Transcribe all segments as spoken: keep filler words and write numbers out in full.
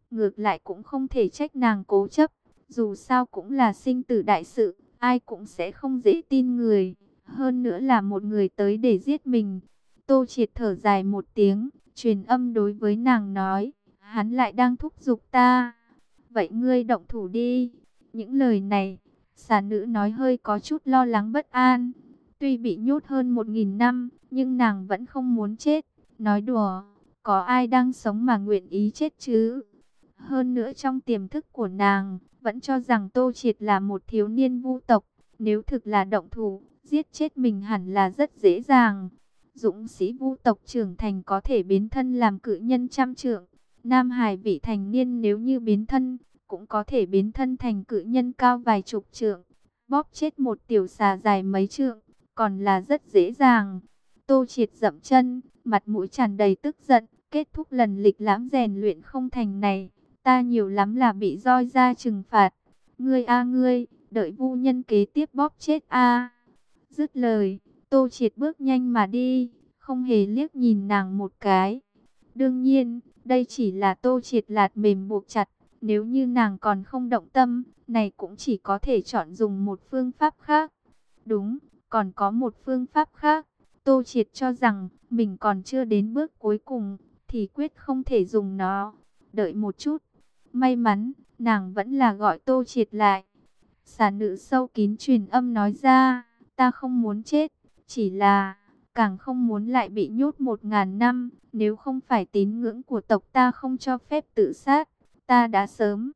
Ngược lại cũng không thể trách nàng cố chấp, dù sao cũng là sinh tử đại sự, ai cũng sẽ không dễ tin người, hơn nữa là một người tới để giết mình. Tô Triệt thở dài một tiếng, truyền âm đối với nàng nói, hắn lại đang thúc giục ta. Vậy ngươi động thủ đi. Những lời này, xà nữ nói hơi có chút lo lắng bất an. Tuy bị nhốt hơn một nghìn năm, nhưng nàng vẫn không muốn chết. Nói đùa, có ai đang sống mà nguyện ý chết chứ? Hơn nữa trong tiềm thức của nàng, vẫn cho rằng Tô Triệt là một thiếu niên vu tộc. Nếu thực là động thủ, giết chết mình hẳn là rất dễ dàng. Dũng sĩ vu tộc trưởng thành có thể biến thân làm cự nhân trăm trượng. Nam Hải vị thành niên nếu như biến thân, cũng có thể biến thân thành cự nhân cao vài chục trượng. Bóp chết một tiểu xà dài mấy trượng, còn là rất dễ dàng. Tô Triệt dậm chân, mặt mũi tràn đầy tức giận, kết thúc lần lịch lãm rèn luyện không thành này. Ta nhiều lắm là bị roi ra trừng phạt. Ngươi a ngươi, đợi vu nhân kế tiếp bóp chết a. Dứt lời, Tô Triệt bước nhanh mà đi, không hề liếc nhìn nàng một cái. Đương nhiên, đây chỉ là Tô Triệt lạt mềm buộc chặt. Nếu như nàng còn không động tâm, này cũng chỉ có thể chọn dùng một phương pháp khác. Đúng, còn có một phương pháp khác. Tô Triệt cho rằng mình còn chưa đến bước cuối cùng, thì quyết không thể dùng nó. Đợi một chút. May mắn, nàng vẫn là gọi Tô Triệt lại. Xà nữ sâu kín truyền âm nói ra, ta không muốn chết, chỉ là càng không muốn lại bị nhốt một ngàn năm. Nếu không phải tín ngưỡng của tộc ta không cho phép tự sát, ta đã sớm.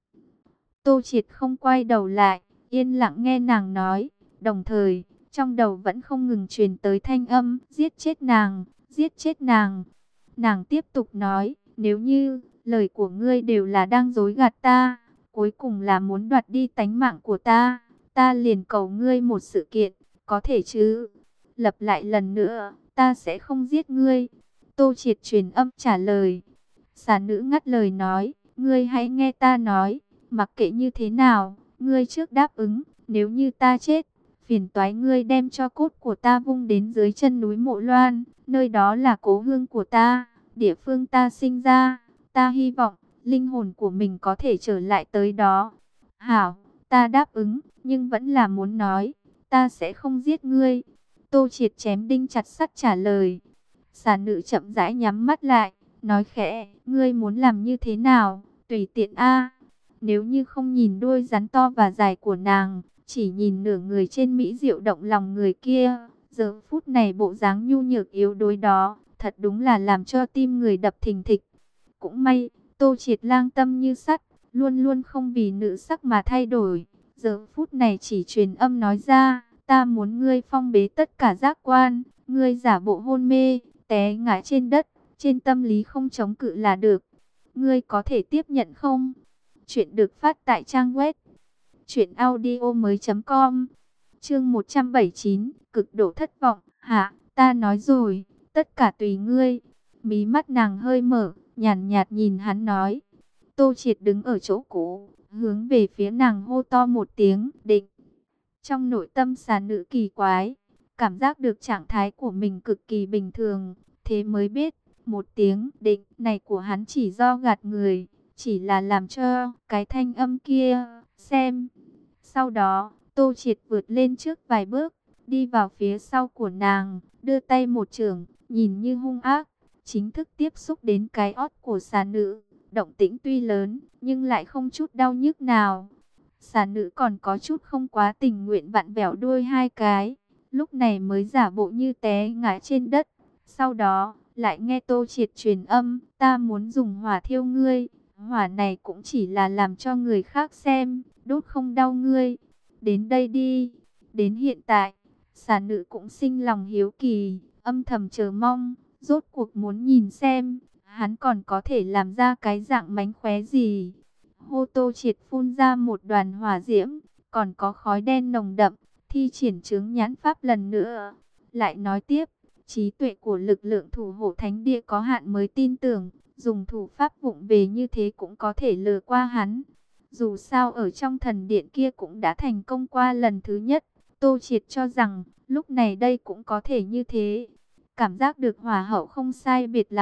Tô Triệt không quay đầu lại, yên lặng nghe nàng nói, đồng thời trong đầu vẫn không ngừng truyền tới thanh âm, giết chết nàng, giết chết nàng. Nàng tiếp tục nói, nếu như lời của ngươi đều là đang dối gạt ta, cuối cùng là muốn đoạt đi tánh mạng của ta, ta liền cầu ngươi một sự kiện, có thể chứ? Lặp lại lần nữa, ta sẽ không giết ngươi. Tô Triệt truyền âm trả lời. Xà nữ ngắt lời nói, ngươi hãy nghe ta nói, mặc kệ như thế nào, ngươi trước đáp ứng, nếu như ta chết, phiền toái ngươi đem cho cốt của ta vung đến dưới chân núi Mộ Loan, nơi đó là cố hương của ta, địa phương ta sinh ra, ta hy vọng linh hồn của mình có thể trở lại tới đó. Hảo, ta đáp ứng, nhưng vẫn là muốn nói, ta sẽ không giết ngươi. Tô Triệt chém đinh chặt sắt trả lời. Xà nữ chậm rãi nhắm mắt lại, nói khẽ, ngươi muốn làm như thế nào, tùy tiện a. Nếu như không nhìn đôi rắn to và dài của nàng, chỉ nhìn nửa người trên mỹ diệu động lòng người kia, giờ phút này bộ dáng nhu nhược yếu đuối đó, thật đúng là làm cho tim người đập thình thịch. Cũng may, Tô Triệt lang tâm như sắt, luôn luôn không vì nữ sắc mà thay đổi. Giờ phút này chỉ truyền âm nói ra, ta muốn ngươi phong bế tất cả giác quan, ngươi giả bộ hôn mê, té ngã trên đất, trên tâm lý không chống cự là được. Ngươi có thể tiếp nhận không? Chuyện được phát tại trang web truyện audio mới chấm com. Chương một trăm bảy mươi chín, cực độ thất vọng. Hả, ta nói rồi, tất cả tùy ngươi. Mí mắt nàng hơi mở, nhàn nhạt, nhạt nhìn hắn nói. Tô Triệt đứng ở chỗ cũ, hướng về phía nàng hô to một tiếng, định. Trong nội tâm xà nữ kỳ quái, cảm giác được trạng thái của mình cực kỳ bình thường, thế mới biết, một tiếng định này của hắn chỉ do gạt người, chỉ là làm cho cái thanh âm kia xem. Sau đó, Tô Triệt vượt lên trước vài bước, đi vào phía sau của nàng, đưa tay một chưởng, nhìn như hung ác, chính thức tiếp xúc đến cái ót của xà nữ. Động tĩnh tuy lớn, nhưng lại không chút đau nhức nào. Xà nữ còn có chút không quá tình nguyện vặn vẹo đuôi hai cái, lúc này mới giả bộ như té ngã trên đất. Sau đó, lại nghe Tô Triệt truyền âm, ta muốn dùng hỏa thiêu ngươi. Hỏa này cũng chỉ là làm cho người khác xem, đốt không đau ngươi. Đến đây đi. Đến hiện tại, xà nữ cũng sinh lòng hiếu kỳ, âm thầm chờ mong, rốt cuộc muốn nhìn xem, hắn còn có thể làm ra cái dạng mánh khóe gì. Hô Tô Triệt phun ra một đoàn hỏa diễm, còn có khói đen nồng đậm, thi triển chướng nhãn pháp lần nữa. Lại nói tiếp, trí tuệ của lực lượng thủ hộ thánh địa có hạn mới tin tưởng, dùng thủ pháp vụng về như thế cũng có thể lừa qua hắn. Dù sao ở trong thần điện kia cũng đã thành công qua lần thứ nhất, Tô Triệt cho rằng lúc này đây cũng có thể như thế. Cảm giác được hỏa hậu không sai biệt lắm,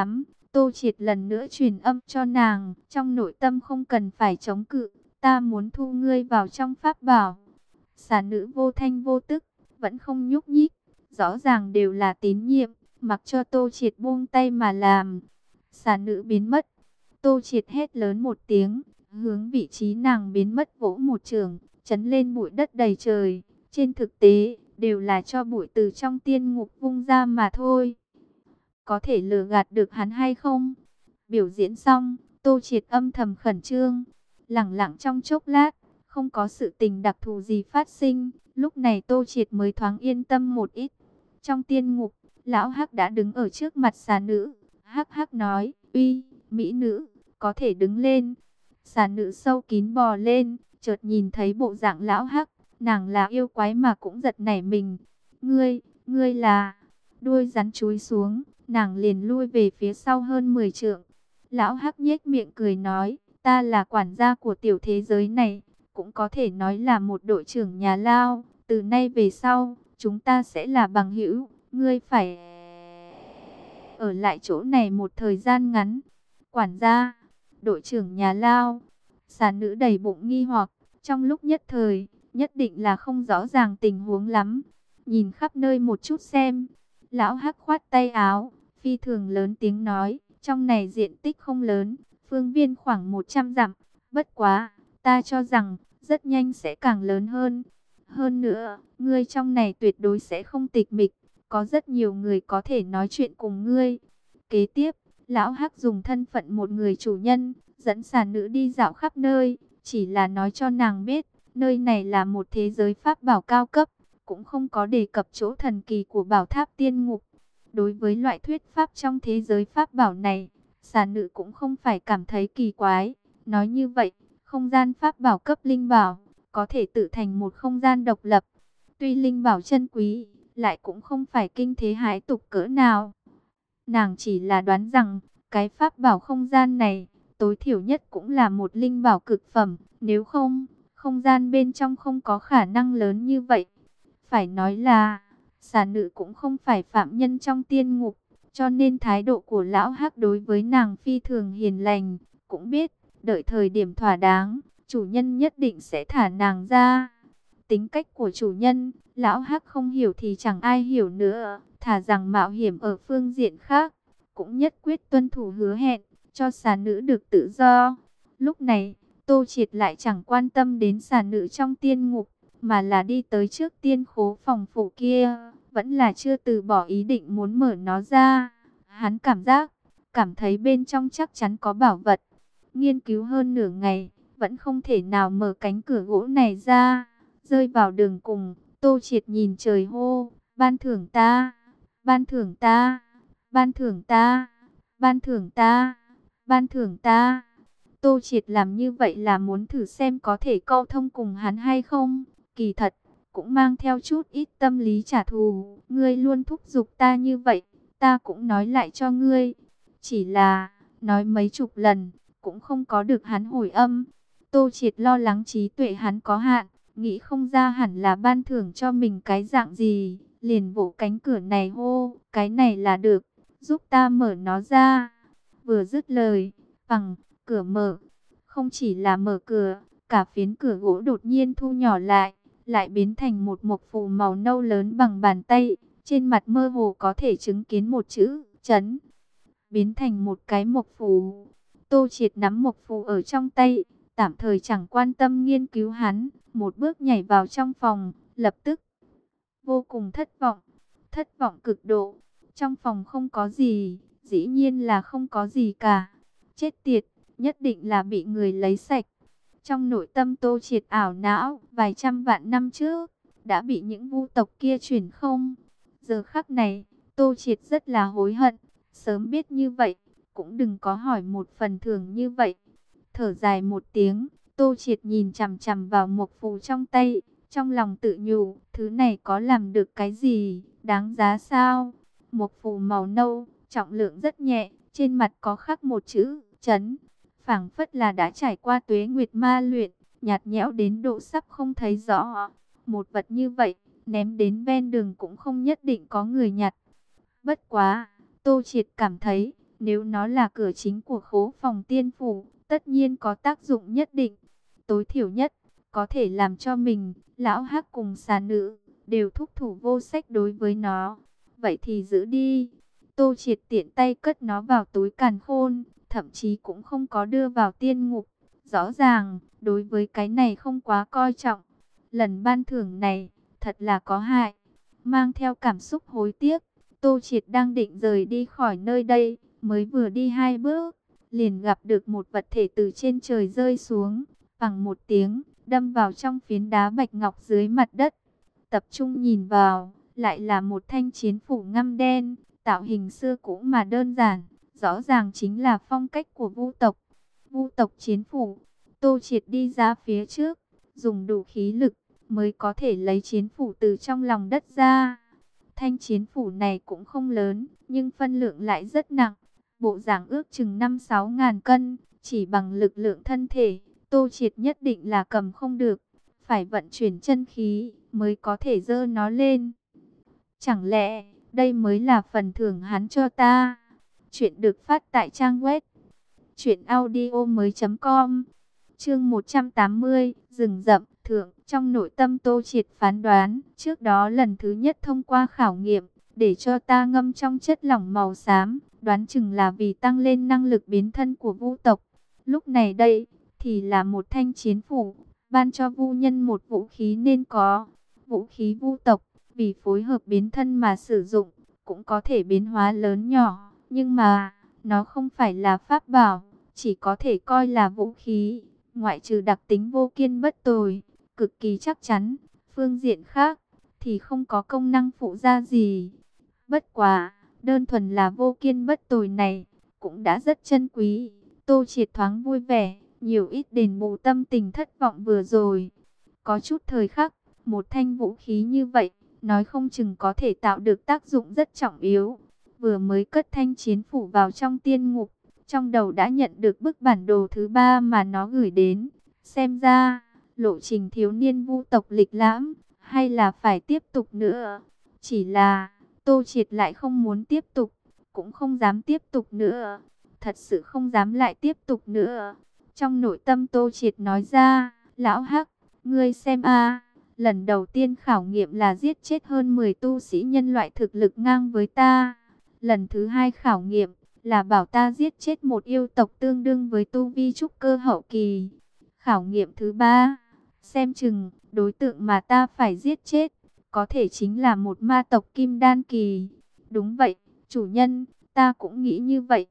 Tô Triệt lần nữa truyền âm cho nàng, trong nội tâm không cần phải chống cự, ta muốn thu ngươi vào trong pháp bảo. Xà nữ vô thanh vô tức, vẫn không nhúc nhích, rõ ràng đều là tín nhiệm, mặc cho Tô Triệt buông tay mà làm. Xà nữ biến mất, Tô Triệt hét lớn một tiếng, hướng vị trí nàng biến mất vỗ một trường, chấn lên bụi đất đầy trời. Trên thực tế, đều là cho bụi từ trong tiên ngục vung ra mà thôi. Có thể lừa gạt được hắn hay không? Biểu diễn xong, Tô Triệt âm thầm khẩn trương. Lẳng lặng trong chốc lát, không có sự tình đặc thù gì phát sinh. Lúc này Tô Triệt mới thoáng yên tâm một ít. Trong tiên ngục, lão Hắc đã đứng ở trước mặt xà nữ. Hắc Hắc nói, uy, mỹ nữ, có thể đứng lên. Xà nữ sâu kín bò lên, chợt nhìn thấy bộ dạng lão Hắc. Nàng là yêu quái mà cũng giật nảy mình. Ngươi, ngươi là... Đuôi rắn chúi xuống, nàng liền lui về phía sau hơn mười trượng. Lão Hắc nhếch miệng cười nói, ta là quản gia của tiểu thế giới này, cũng có thể nói là một đội trưởng nhà Lao. Từ nay về sau, chúng ta sẽ là bằng hữu, ngươi phải ở lại chỗ này một thời gian ngắn. Quản gia, đội trưởng nhà Lao, xà nữ đầy bụng nghi hoặc, trong lúc nhất thời, nhất định là không rõ ràng tình huống lắm. Nhìn khắp nơi một chút xem. Lão Hắc khoát tay áo, phi thường lớn tiếng nói, trong này diện tích không lớn, phương viên khoảng một trăm dặm, bất quá, ta cho rằng, rất nhanh sẽ càng lớn hơn. Hơn nữa, ngươi trong này tuyệt đối sẽ không tịch mịch, có rất nhiều người có thể nói chuyện cùng ngươi. Kế tiếp, Lão Hắc dùng thân phận một người chủ nhân, dẫn xà nữ đi dạo khắp nơi, chỉ là nói cho nàng biết, nơi này là một thế giới pháp bảo cao cấp, cũng không có đề cập chỗ thần kỳ của bảo tháp tiên ngục. Đối với loại thuyết pháp trong thế giới pháp bảo này, xà nữ cũng không phải cảm thấy kỳ quái. Nói như vậy, không gian pháp bảo cấp linh bảo, có thể tự thành một không gian độc lập. Tuy linh bảo chân quý, lại cũng không phải kinh thế hãi tục cỡ nào. Nàng chỉ là đoán rằng, cái pháp bảo không gian này, tối thiểu nhất cũng là một linh bảo cực phẩm. Nếu không, không gian bên trong không có khả năng lớn như vậy. Phải nói là, xà nữ cũng không phải phạm nhân trong tiên ngục, cho nên thái độ của lão Hắc đối với nàng phi thường hiền lành, cũng biết, đợi thời điểm thỏa đáng, chủ nhân nhất định sẽ thả nàng ra. Tính cách của chủ nhân, lão Hắc không hiểu thì chẳng ai hiểu nữa, thà rằng mạo hiểm ở phương diện khác, cũng nhất quyết tuân thủ hứa hẹn, cho xà nữ được tự do. Lúc này, Tô Triệt lại chẳng quan tâm đến xà nữ trong tiên ngục, mà là đi tới trước tiên khố phòng phủ kia, vẫn là chưa từ bỏ ý định muốn mở nó ra. Hắn cảm giác, cảm thấy bên trong chắc chắn có bảo vật. Nghiên cứu hơn nửa ngày, vẫn không thể nào mở cánh cửa gỗ này ra. Rơi vào đường cùng, Tô Triệt nhìn trời hô, ban thưởng ta, ban thưởng ta, ban thưởng ta, ban thưởng ta, ban thưởng ta. Tô Triệt làm như vậy là muốn thử xem có thể câu thông cùng hắn hay không. Kỳ thật, cũng mang theo chút ít tâm lý trả thù. Ngươi luôn thúc giục ta như vậy, ta cũng nói lại cho ngươi. Chỉ là, nói mấy chục lần, cũng không có được hắn hồi âm. Tô Triệt lo lắng trí tuệ hắn có hạn, nghĩ không ra hẳn là ban thưởng cho mình cái dạng gì. Liền vỗ cánh cửa này hô, cái này là được, giúp ta mở nó ra. Vừa dứt lời, bằng, cửa mở. Không chỉ là mở cửa, cả phiến cửa gỗ đột nhiên thu nhỏ lại, lại biến thành một mộc phù màu nâu lớn bằng bàn tay. Trên mặt mơ hồ có thể chứng kiến một chữ, chấn. Biến thành một cái mộc phù. Tô Triệt nắm mộc phù ở trong tay, tạm thời chẳng quan tâm nghiên cứu hắn. Một bước nhảy vào trong phòng, lập tức vô cùng thất vọng. Thất vọng cực độ. Trong phòng không có gì, dĩ nhiên là không có gì cả. Chết tiệt, nhất định là bị người lấy sạch. Trong nội tâm Tô Triệt ảo não, vài trăm vạn năm trước, đã bị những vu tộc kia chuyển không. Giờ khắc này, Tô Triệt rất là hối hận. Sớm biết như vậy, cũng đừng có hỏi một phần thưởng như vậy. Thở dài một tiếng, Tô Triệt nhìn chằm chằm vào mộc phù trong tay. Trong lòng tự nhủ, thứ này có làm được cái gì, đáng giá sao? Mộc phù màu nâu, trọng lượng rất nhẹ, trên mặt có khắc một chữ, chấn. Phảng phất là đã trải qua tuế nguyệt ma luyện, nhạt nhẽo đến độ sắp không thấy rõ. Một vật như vậy, ném đến ven đường cũng không nhất định có người nhặt. Bất quá, Tô Triệt cảm thấy, Nếu nó là cửa chính của khố phòng tiên phủ, tất nhiên có tác dụng nhất định. Tối thiểu nhất, có thể làm cho mình, lão hắc cùng xà nữ, đều thúc thủ vô sách đối với nó. Vậy thì giữ đi. Tô Triệt tiện tay cất nó vào túi càn khôn, thậm chí cũng không có đưa vào tiên ngục. Rõ ràng, đối với cái này không quá coi trọng. Lần ban thưởng này, thật là có hại. Mang theo cảm xúc hối tiếc, Tô Triệt đang định rời đi khỏi nơi đây, mới vừa đi hai bước, liền gặp được một vật thể từ trên trời rơi xuống, bằng một tiếng, đâm vào trong phiến đá bạch ngọc dưới mặt đất. Tập trung nhìn vào, lại là một thanh chiến phủ ngăm đen, tạo hình xưa cũ mà đơn giản, rõ ràng chính là phong cách của Vu tộc. Vu tộc chiến phủ. Tô Triệt đi ra phía trước, dùng đủ khí lực mới có thể lấy chiến phủ từ trong lòng đất ra. Thanh chiến phủ này cũng không lớn, nhưng phân lượng lại rất nặng. Bộ dạng ước chừng năm sáu ngàn cân, chỉ bằng lực lượng thân thể, Tô Triệt nhất định là cầm không được. Phải vận chuyển chân khí mới có thể dơ nó lên. Chẳng lẽ đây mới là phần thưởng hắn cho ta? Chuyện được phát tại trang web truyện audio mới chấm com. Chương một trăm tám mươi, rừng rậm, thượng. Trong nội tâm Tô Triệt phán đoán, trước đó lần thứ nhất thông qua khảo nghiệm, để cho ta ngâm trong chất lỏng màu xám, đoán chừng là vì tăng lên năng lực biến thân của Vu tộc. Lúc này đây, thì là một thanh chiến phủ, ban cho Vu nhân một vũ khí nên có. Vũ khí Vu tộc, vì phối hợp biến thân mà sử dụng, cũng có thể biến hóa lớn nhỏ, nhưng mà, nó không phải là pháp bảo, chỉ có thể coi là vũ khí, ngoại trừ đặc tính vô kiên bất tồi, cực kỳ chắc chắn, phương diện khác, thì không có công năng phụ gia gì. Bất quá, đơn thuần là vô kiên bất tồi này, cũng đã rất chân quý. Tô Triệt thoáng vui vẻ, nhiều ít đền bù tâm tình thất vọng vừa rồi. Có chút thời khắc, một thanh vũ khí như vậy, nói không chừng có thể tạo được tác dụng rất trọng yếu. Vừa mới cất thanh chiến phủ vào trong tiên ngục, trong đầu đã nhận được bức bản đồ thứ ba mà nó gửi đến. Xem ra, lộ trình thiếu niên Vu tộc lịch lãm, hay là phải tiếp tục nữa. Chỉ là, Tô Triệt lại không muốn tiếp tục, cũng không dám tiếp tục nữa. Thật sự không dám lại tiếp tục nữa. Trong nội tâm Tô Triệt nói ra, lão hắc, ngươi xem a, lần đầu tiên khảo nghiệm là giết chết hơn mười tu sĩ nhân loại thực lực ngang với ta. Lần thứ hai khảo nghiệm là bảo ta giết chết một yêu tộc tương đương với tu vi trúc cơ hậu kỳ. Khảo nghiệm thứ ba, xem chừng đối tượng mà ta phải giết chết, có thể chính là một ma tộc kim đan kỳ. Đúng vậy, chủ nhân, ta cũng nghĩ như vậy.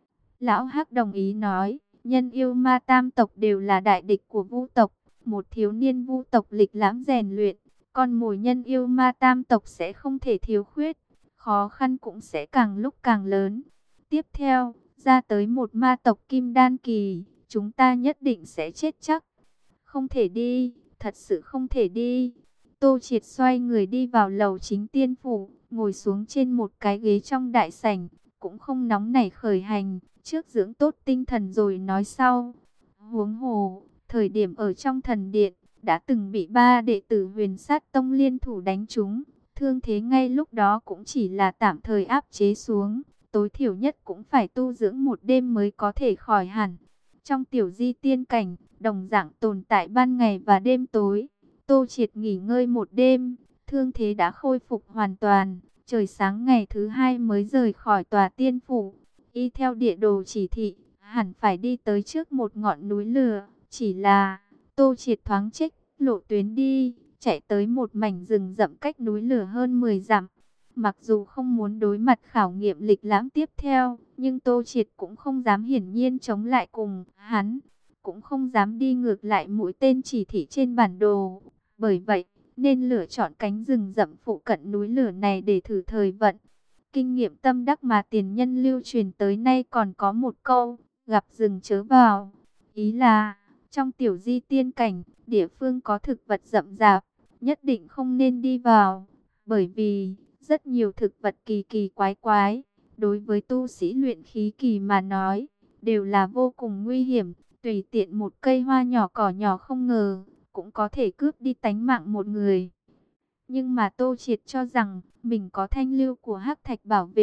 Lão Hắc đồng ý nói, nhân yêu ma tam tộc đều là đại địch của Vu tộc. Một thiếu niên Vu tộc lịch lãm rèn luyện, con mồi nhân yêu ma tam tộc sẽ không thể thiếu khuyết. Khó khăn cũng sẽ càng lúc càng lớn. Tiếp theo, ra tới một ma tộc kim đan kỳ, chúng ta nhất định sẽ chết chắc. Không thể đi, thật sự không thể đi. Tô Triệt xoay người đi vào lầu chính tiên phủ, ngồi xuống trên một cái ghế trong đại sảnh, cũng không nóng nảy khởi hành, trước dưỡng tốt tinh thần rồi nói sau. Huống hồ, thời điểm ở trong thần điện, đã từng bị ba đệ tử Huyền Sát Tông liên thủ đánh trúng, thương thế ngay lúc đó cũng chỉ là tạm thời áp chế xuống, tối thiểu nhất cũng phải tu dưỡng một đêm mới có thể khỏi hẳn. Trong tiểu di tiên cảnh, đồng dạng tồn tại ban ngày và đêm tối. Tô Triệt nghỉ ngơi một đêm, thương thế đã khôi phục hoàn toàn. Trời sáng ngày thứ hai mới rời khỏi tòa tiên phủ. Y theo địa đồ chỉ thị, hẳn phải đi tới trước một ngọn núi lửa. Chỉ là, Tô Triệt thoáng trích, lộ tuyến đi, chạy tới một mảnh rừng rậm cách núi lửa hơn mười dặm. Mặc dù không muốn đối mặt khảo nghiệm lịch lãm tiếp theo, nhưng Tô Triệt cũng không dám hiển nhiên chống lại cùng hắn, cũng không dám đi ngược lại mũi tên chỉ thị trên bản đồ. Bởi vậy, nên lựa chọn cánh rừng rậm phụ cận núi lửa này để thử thời vận. Kinh nghiệm tâm đắc mà tiền nhân lưu truyền tới nay còn có một câu, gặp rừng chớ vào. Ý là, trong tiểu di tiên cảnh, địa phương có thực vật rậm rạp, nhất định không nên đi vào. Bởi vì, rất nhiều thực vật kỳ kỳ quái quái, đối với tu sĩ luyện khí kỳ mà nói, đều là vô cùng nguy hiểm. Tùy tiện một cây hoa nhỏ cỏ nhỏ không ngờ, cũng có thể cướp đi tánh mạng một người. Nhưng mà Tô Triệt cho rằng, mình có thanh lưu của hắc thạch bảo vệ,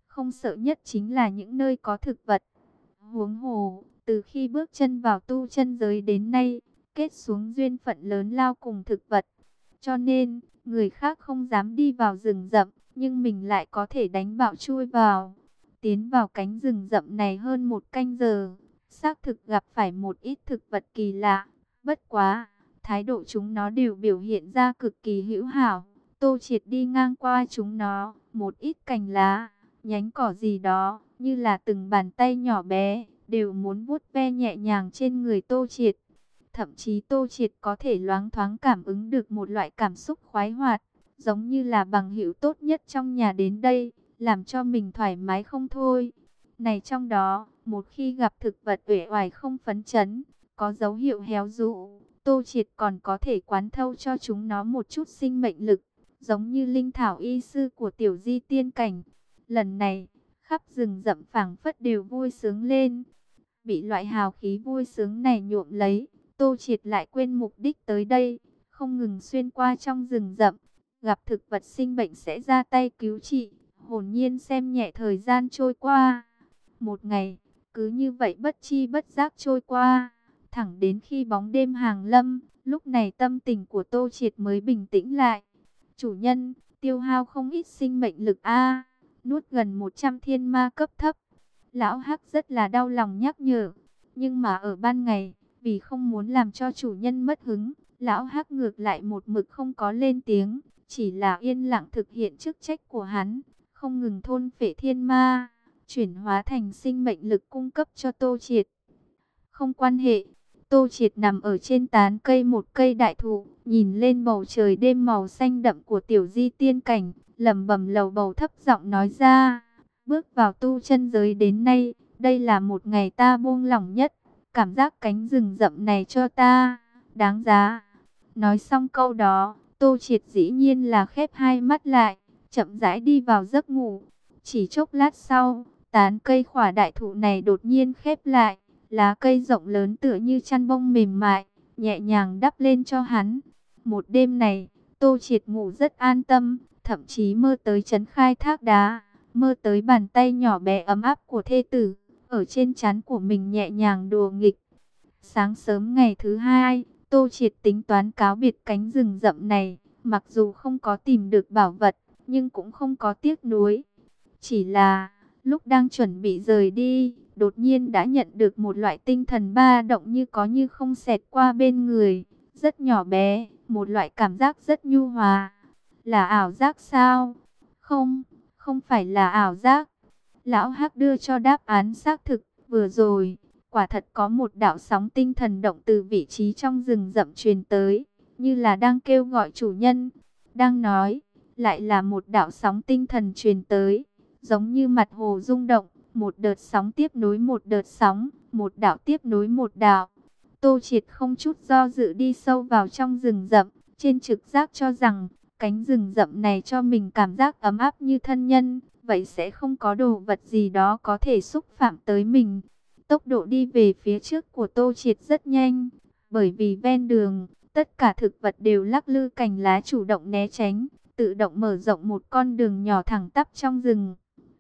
không sợ nhất chính là những nơi có thực vật. Huống hồ, từ khi bước chân vào tu chân giới đến nay, kết xuống duyên phận lớn lao cùng thực vật. Cho nên, người khác không dám đi vào rừng rậm, nhưng mình lại có thể đánh bạo chui vào. Tiến vào cánh rừng rậm này hơn một canh giờ, xác thực gặp phải một ít thực vật kỳ lạ. Bất quá, thái độ chúng nó đều biểu hiện ra cực kỳ hữu hảo. Tô Triệt đi ngang qua chúng nó, một ít cành lá, nhánh cỏ gì đó, như là từng bàn tay nhỏ bé, đều muốn vuốt ve nhẹ nhàng trên người Tô Triệt. Thậm chí Tô Triệt có thể loáng thoáng cảm ứng được một loại cảm xúc khoái hoạt, giống như là bằng hữu tốt nhất trong nhà đến đây, làm cho mình thoải mái không thôi. Này trong đó, một khi gặp thực vật uể oải không phấn chấn, có dấu hiệu héo rũ, Tô Triệt còn có thể quán thâu cho chúng nó một chút sinh mệnh lực, giống như linh thảo y sư của tiểu di tiên cảnh. Lần này, khắp rừng rậm phảng phất đều vui sướng lên. Bị loại hào khí vui sướng này nhuộm lấy, Tô Triệt lại quên mục đích tới đây, không ngừng xuyên qua trong rừng rậm, gặp thực vật sinh bệnh sẽ ra tay cứu trị, hồn nhiên xem nhẹ thời gian trôi qua. Một ngày, cứ như vậy bất chi bất giác trôi qua, thẳng đến khi bóng đêm hàng lâm, lúc này tâm tình của Tô Triệt mới bình tĩnh lại. Chủ nhân, tiêu hao không ít sinh mệnh lực a, nuốt gần một trăm thiên ma cấp thấp. Lão Hắc rất là đau lòng nhắc nhở, nhưng mà ở ban ngày, vì không muốn làm cho chủ nhân mất hứng, Lão Hắc ngược lại một mực không có lên tiếng, chỉ là yên lặng thực hiện chức trách của hắn, không ngừng thôn phệ thiên ma, chuyển hóa thành sinh mệnh lực cung cấp cho Tô Triệt. Không quan hệ, Tô Triệt nằm ở trên tán cây một cây đại thụ, nhìn lên bầu trời đêm màu xanh đậm của tiểu di tiên cảnh, lẩm bẩm lầu bầu thấp giọng nói ra. Bước vào tu chân giới đến nay, đây là một ngày ta buông lỏng nhất, cảm giác cánh rừng rậm này cho ta, đáng giá. Nói xong câu đó, Tô Triệt dĩ nhiên là khép hai mắt lại, chậm rãi đi vào giấc ngủ. Chỉ chốc lát sau, tán cây khỏa đại thụ này đột nhiên khép lại, lá cây rộng lớn tựa như chăn bông mềm mại, nhẹ nhàng đắp lên cho hắn. Một đêm này, Tô Triệt ngủ rất an tâm, thậm chí mơ tới trấn khai thác đá, mơ tới bàn tay nhỏ bé ấm áp của thê tử, ở trên trán của mình nhẹ nhàng đùa nghịch. Sáng sớm ngày thứ hai, Tô Triệt tính toán cáo biệt cánh rừng rậm này, mặc dù không có tìm được bảo vật, nhưng cũng không có tiếc nuối. Chỉ là, lúc đang chuẩn bị rời đi, đột nhiên đã nhận được một loại tinh thần ba động như có như không xẹt qua bên người, rất nhỏ bé, một loại cảm giác rất nhu hòa. Là ảo giác sao? Không, không phải là ảo giác. Lão Hắc đưa cho đáp án xác thực, vừa rồi, quả thật có một đạo sóng tinh thần động từ vị trí trong rừng rậm truyền tới, như là đang kêu gọi chủ nhân. Đang nói, lại là một đạo sóng tinh thần truyền tới, giống như mặt hồ rung động, một đợt sóng tiếp nối một đợt sóng, một đạo tiếp nối một đạo. Tô Triệt không chút do dự đi sâu vào trong rừng rậm, trên trực giác cho rằng, cánh rừng rậm này cho mình cảm giác ấm áp như thân nhân, vậy sẽ không có đồ vật gì đó có thể xúc phạm tới mình. Tốc độ đi về phía trước của Tô Triệt rất nhanh, bởi vì ven đường, tất cả thực vật đều lắc lư cành lá chủ động né tránh, tự động mở rộng một con đường nhỏ thẳng tắp trong rừng.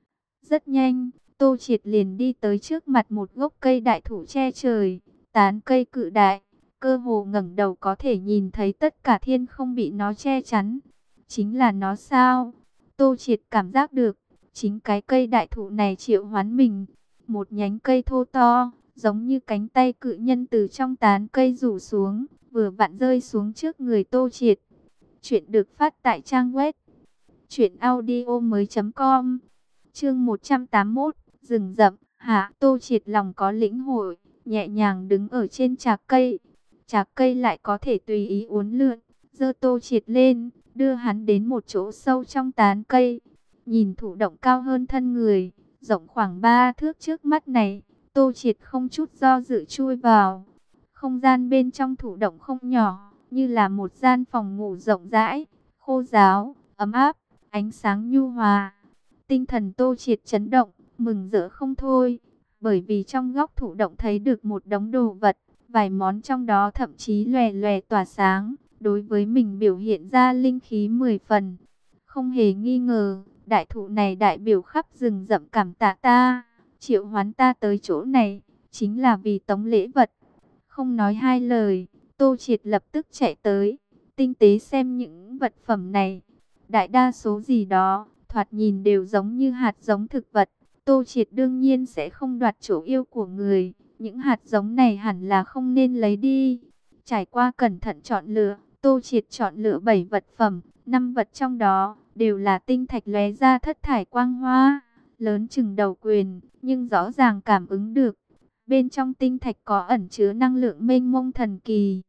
Rất nhanh, Tô Triệt liền đi tới trước mặt một gốc cây đại thụ che trời, tán cây cự đại, cơ hồ ngẩng đầu có thể nhìn thấy tất cả thiên không bị nó che chắn. Chính là nó sao? Tô Triệt cảm giác được, chính cái cây đại thụ này triệu hoán mình. Một nhánh cây thô to, giống như cánh tay cự nhân từ trong tán cây rủ xuống, vừa vặn rơi xuống trước người Tô Triệt. Chuyện được phát tại trang web truyện audio mới chấm com. Chương một trăm tám mươi mốt, rừng rậm, hạ. Tô Triệt lòng có lĩnh hội, nhẹ nhàng đứng ở trên trạc cây. Trạc cây lại có thể tùy ý uốn lượn, giơ Tô Triệt lên, đưa hắn đến một chỗ sâu trong tán cây. Nhìn thụ động cao hơn thân người, rộng khoảng ba thước trước mắt này, Tô Triệt không chút do dự chui vào. Không gian bên trong thụ động không nhỏ, như là một gian phòng ngủ rộng rãi, khô ráo, ấm áp, ánh sáng nhu hòa. Tinh thần Tô Triệt chấn động, mừng rỡ không thôi, bởi vì trong góc thụ động thấy được một đống đồ vật, vài món trong đó thậm chí lòe lòe tỏa sáng, đối với mình biểu hiện ra linh khí mười phần. Không hề nghi ngờ, đại thụ này đại biểu khắp rừng rậm cảm tạ ta, triệu hoán ta tới chỗ này, chính là vì tống lễ vật. Không nói hai lời, Tô Triệt lập tức chạy tới, tinh tế xem những vật phẩm này. Đại đa số gì đó, thoạt nhìn đều giống như hạt giống thực vật. Tô Triệt đương nhiên sẽ không đoạt chỗ yêu của người. Những hạt giống này hẳn là không nên lấy đi. Trải qua cẩn thận chọn lựa, Tô Triệt chọn lựa bảy vật phẩm. Năm vật trong đó đều là tinh thạch lóe ra thất thải quang hoa, lớn chừng đầu quyền, nhưng rõ ràng cảm ứng được. Bên trong tinh thạch có ẩn chứa năng lượng mênh mông thần kỳ.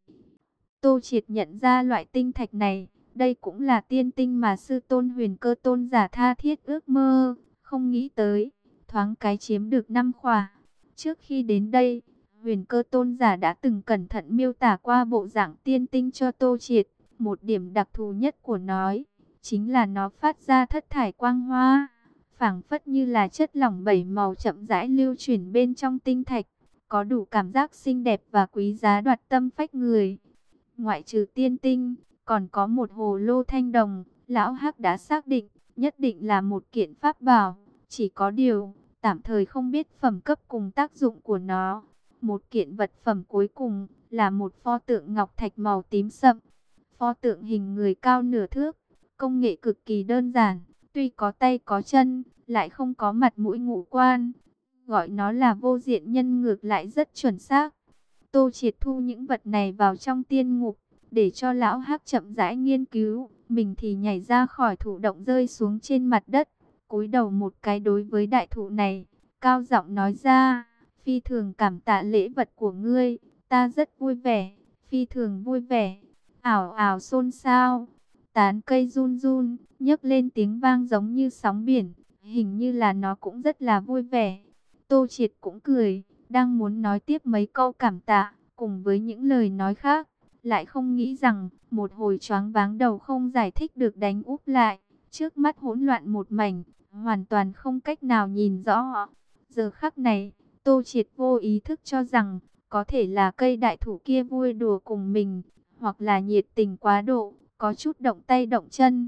Tô Triệt nhận ra loại tinh thạch này, đây cũng là tiên tinh mà sư tôn Huyền Cơ tôn giả tha thiết ước mơ, không nghĩ tới, thoáng cái chiếm được năm khỏa. Trước khi đến đây, Huyền Cơ tôn giả đã từng cẩn thận miêu tả qua bộ dạng tiên tinh cho Tô Triệt. Một điểm đặc thù nhất của nó, chính là nó phát ra thất thải quang hoa, phảng phất như là chất lỏng bảy màu chậm rãi lưu chuyển bên trong tinh thạch, có đủ cảm giác xinh đẹp và quý giá đoạt tâm phách người. Ngoại trừ tiên tinh, còn có một hồ lô thanh đồng, lão Hắc đã xác định, nhất định là một kiện pháp bảo, chỉ có điều, tạm thời không biết phẩm cấp cùng tác dụng của nó. Một kiện vật phẩm cuối cùng, là một pho tượng ngọc thạch màu tím sậm. Pho tượng hình người cao nửa thước, công nghệ cực kỳ đơn giản, tuy có tay có chân, lại không có mặt mũi ngũ quan. Gọi nó là vô diện nhân ngược lại rất chuẩn xác. Tô Triệt thu những vật này vào trong tiên ngục, để cho lão Hắc chậm rãi nghiên cứu. Mình thì nhảy ra khỏi thụ động rơi xuống trên mặt đất, cúi đầu một cái đối với đại thụ này, cao giọng nói ra, phi thường cảm tạ lễ vật của ngươi, ta rất vui vẻ, phi thường vui vẻ. Ảo ảo xôn xao, tán cây run run, nhấc lên tiếng vang giống như sóng biển, hình như là nó cũng rất là vui vẻ. Tô Triệt cũng cười, đang muốn nói tiếp mấy câu cảm tạ, cùng với những lời nói khác, lại không nghĩ rằng, một hồi choáng váng đầu không giải thích được đánh úp lại, trước mắt hỗn loạn một mảnh, hoàn toàn không cách nào nhìn rõ. Giờ khắc này, Tô Triệt vô ý thức cho rằng, có thể là cây đại thụ kia vui đùa cùng mình, hoặc là nhiệt tình quá độ, có chút động tay động chân.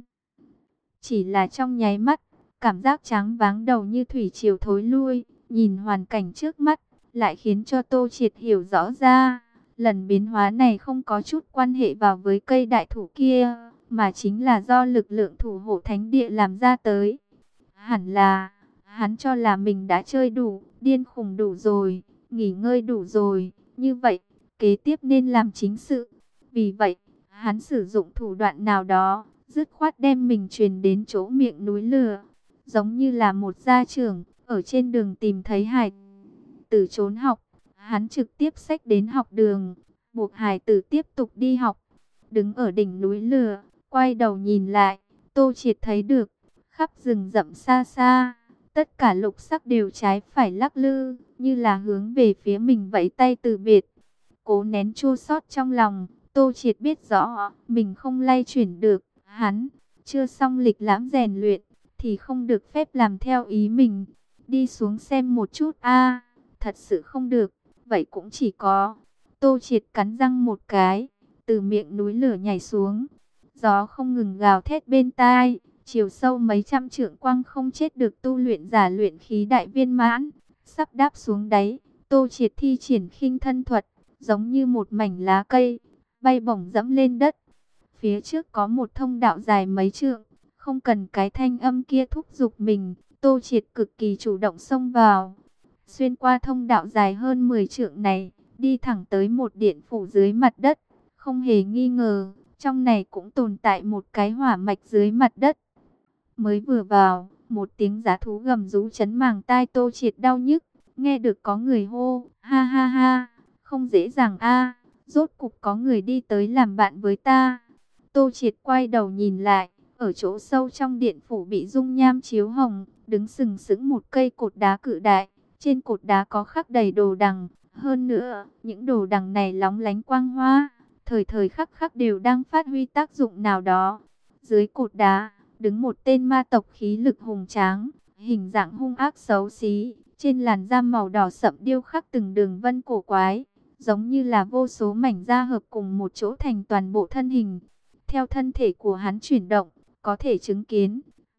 Chỉ là trong nháy mắt, cảm giác choáng váng đầu như thủy triều thối lui, nhìn hoàn cảnh trước mắt, lại khiến cho Tô Triệt hiểu rõ ra, lần biến hóa này không có chút quan hệ vào với cây đại thụ kia, mà chính là do lực lượng thủ hộ thánh địa làm ra tới. Hẳn là, hắn cho là mình đã chơi đủ, điên khùng đủ rồi, nghỉ ngơi đủ rồi, như vậy, kế tiếp nên làm chính sự. Vì vậy, hắn sử dụng thủ đoạn nào đó, dứt khoát đem mình truyền đến chỗ miệng núi lửa, giống như là một gia trưởng, ở trên đường tìm thấy hài tử trốn học, hắn trực tiếp xách đến học đường, buộc hài tử tiếp tục đi học. Đứng ở đỉnh núi lửa, quay đầu nhìn lại, Tô Triệt thấy được, khắp rừng rậm xa xa, tất cả lục sắc đều trái phải lắc lư, như là hướng về phía mình vẫy tay từ biệt. Cố nén chua xót trong lòng, Tô Triệt biết rõ, mình không lay chuyển được, hắn, chưa xong lịch lãm rèn luyện, thì không được phép làm theo ý mình. Đi xuống xem một chút a thật sự không được, vậy cũng chỉ có. Tô Triệt cắn răng một cái, từ miệng núi lửa nhảy xuống. Gió không ngừng gào thét bên tai, chiều sâu mấy trăm trượng quang không chết được tu luyện giả luyện khí đại viên mãn. Sắp đáp xuống đáy, Tô Triệt thi triển khinh thân thuật, giống như một mảnh lá cây, bay bổng dẫm lên đất. Phía trước có một thông đạo dài mấy trượng, không cần cái thanh âm kia thúc giục mình, Tô Triệt cực kỳ chủ động xông vào. Xuyên qua thông đạo dài hơn mười trượng này, đi thẳng tới một điện phủ dưới mặt đất. Không hề nghi ngờ, trong này cũng tồn tại một cái hỏa mạch dưới mặt đất. Mới vừa vào, một tiếng giá thú gầm rú chấn màng tai Tô Triệt đau nhức. Nghe được có người hô, ha ha ha, không dễ dàng a, rốt cục có người đi tới làm bạn với ta. Tô Triệt quay đầu nhìn lại, ở chỗ sâu trong điện phủ bị dung nham chiếu hồng, đứng sừng sững một cây cột đá cự đại. Trên cột đá có khắc đầy đồ đằng, hơn nữa, những đồ đằng này lóng lánh quang hoa, thời thời khắc khắc đều đang phát huy tác dụng nào đó. Dưới cột đá, đứng một tên ma tộc khí lực hùng tráng, hình dạng hung ác xấu xí, trên làn da màu đỏ sậm điêu khắc từng đường vân cổ quái, giống như là vô số mảnh da hợp cùng một chỗ thành toàn bộ thân hình. Theo thân thể của hắn chuyển động, có thể chứng kiến,